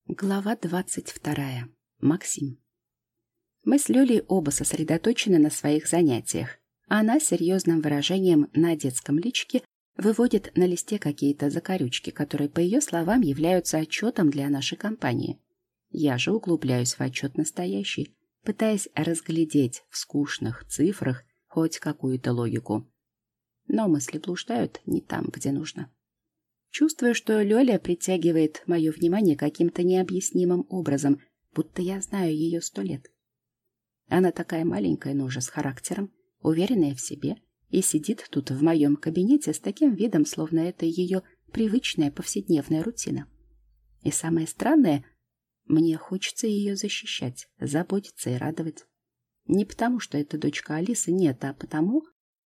Глава 22. Максим. Мы с Лёлей оба сосредоточены на своих занятиях. Она с серьезным выражением на детском личике выводит на листе какие-то закорючки, которые, по ее словам, являются отчетом для нашей компании. Я же углубляюсь в отчет настоящий, пытаясь разглядеть в скучных цифрах хоть какую-то логику. Но мысли блуждают не там, где нужно. Чувствую, что Лёля притягивает мое внимание каким-то необъяснимым образом, будто я знаю ее 100 лет. Она такая маленькая, но уже с характером, уверенная в себе, и сидит тут в моем кабинете с таким видом, словно это ее привычная повседневная рутина. И самое странное, мне хочется ее защищать, заботиться и радовать. Не потому, что это дочка Алисы, нет, а потому,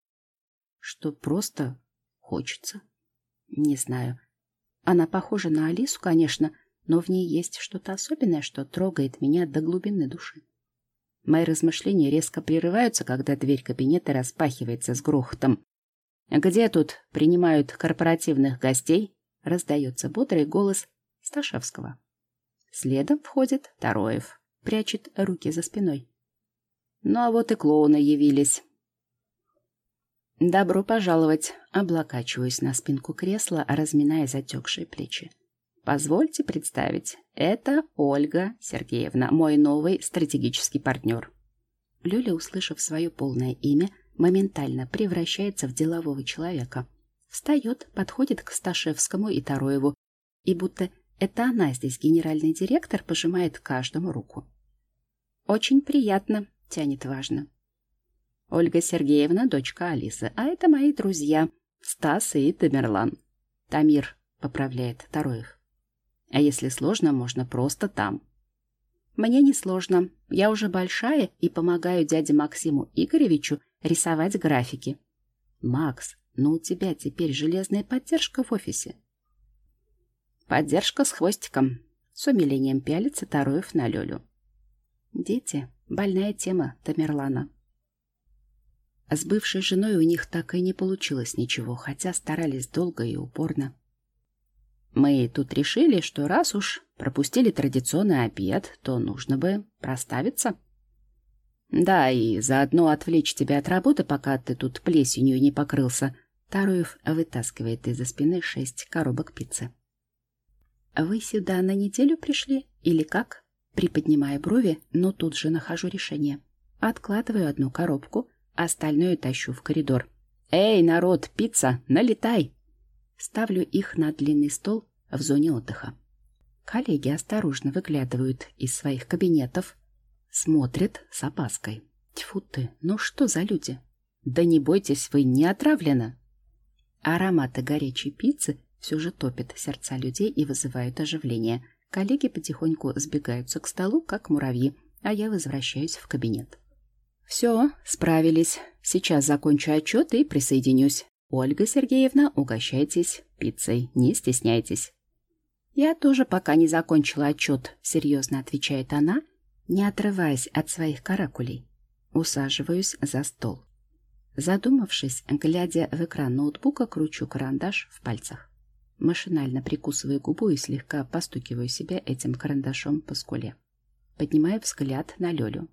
что просто хочется. Не знаю. Она похожа на Алису, конечно, но в ней есть что-то особенное, что трогает меня до глубины души. Мои размышления резко прерываются, когда дверь кабинета распахивается с грохотом. «Где тут принимают корпоративных гостей?» — раздается бодрый голос Сташевского. Следом входит Тароев, прячет руки за спиной. Ну а вот и клоуны явились. «Добро пожаловать!» — облокачиваюсь на спинку кресла, разминая затекшие плечи. «Позвольте представить, это Ольга Сергеевна, мой новый стратегический партнер». Лёля, услышав свое полное имя, моментально превращается в делового человека. Встает, подходит к Сташевскому и Тароеву, и будто это она здесь генеральный директор, пожимает каждому руку. «Очень приятно», — тянет важно. «Ольга Сергеевна, дочка Алисы, а это мои друзья Стас и Тамерлан». «Тамир», — поправляет Тароев. «А если сложно, можно просто там». «Мне не сложно. Я уже большая и помогаю дяде Максиму Игоревичу рисовать графики». «Макс, ну у тебя теперь железная поддержка в офисе». «Поддержка с хвостиком», — с умилением пялится Тароев на Лёлю. «Дети — больная тема Тамерлана». С бывшей женой у них так и не получилось ничего, хотя старались долго и упорно. Мы тут решили, что раз уж пропустили традиционный обед, то нужно бы проставиться. Да, и заодно отвлечь тебя от работы, пока ты тут плесенью не покрылся. Тароев вытаскивает из-за спины 6 коробок пиццы. Вы сюда на неделю пришли или как? Приподнимая брови, но тут же нахожу решение. Откладываю одну коробку, остальное тащу в коридор. «Эй, народ, пицца, налетай!» Ставлю их на длинный стол в зоне отдыха. Коллеги осторожно выглядывают из своих кабинетов, смотрят с опаской. Тьфу ты, ну что за люди? Да не бойтесь, вы не отравлены. Ароматы горячей пиццы все же топят сердца людей и вызывают оживление. Коллеги потихоньку сбегаются к столу, как муравьи, а я возвращаюсь в кабинет. «Все, справились. Сейчас закончу отчет и присоединюсь. Ольга Сергеевна, угощайтесь пиццей, не стесняйтесь». «Я тоже пока не закончила отчет», — серьезно отвечает она, не отрываясь от своих каракулей. Усаживаюсь за стол. Задумавшись, глядя в экран ноутбука, кручу карандаш в пальцах. Машинально прикусываю губу и слегка постукиваю себя этим карандашом по скуле. Поднимаю взгляд на Лёлю.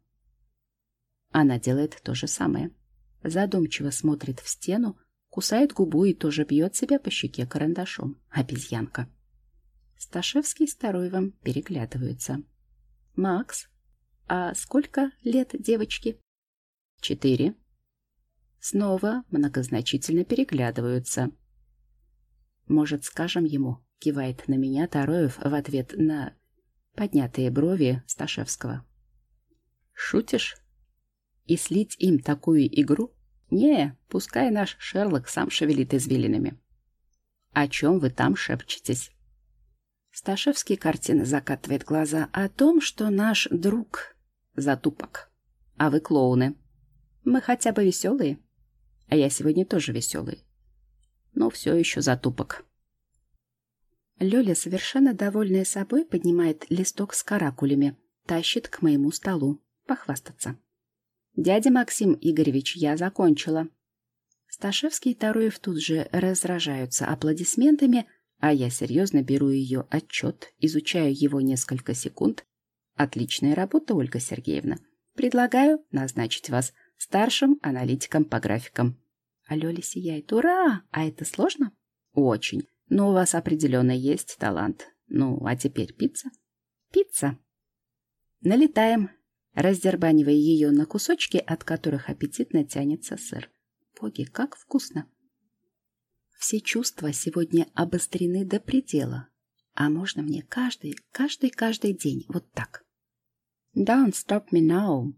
Она делает то же самое. Задумчиво смотрит в стену, кусает губу и тоже бьет себя по щеке карандашом. Обезьянка. Сташевский с Тароевым переглядываются. «Макс, а сколько лет девочке?» 4. Снова многозначительно переглядываются. «Может, скажем ему?» — кивает на меня Тароев в ответ на поднятые брови Сташевского. «Шутишь? И слить им такую игру? Не, пускай наш Шерлок сам шевелит извилинами». «О чем вы там шепчетесь?» Сташевский картинно закатывает глаза. «О том, что наш друг затупок, а вы клоуны. Мы хотя бы веселые, а я сегодня тоже веселый, но все еще затупок». Лёля, совершенно довольная собой, поднимает листок с каракулями, тащит к моему столу похвастаться. «Дядя Максим Игоревич, я закончила». Сташевский и Тароев тут же разражаются аплодисментами, А я серьезно беру ее отчет, изучаю его несколько секунд. Отличная работа, Ольга Сергеевна. Предлагаю назначить вас старшим аналитиком по графикам. А Лёля сияет. Ура! А это сложно? Очень. Но у вас определенно есть талант. Ну, а теперь пицца? Пицца. Налетаем, раздербанивая ее на кусочки, от которых аппетитно тянется сыр. Боги, как вкусно! Все чувства сегодня обострены до предела. А можно мне каждый день вот так? Don't stop me now.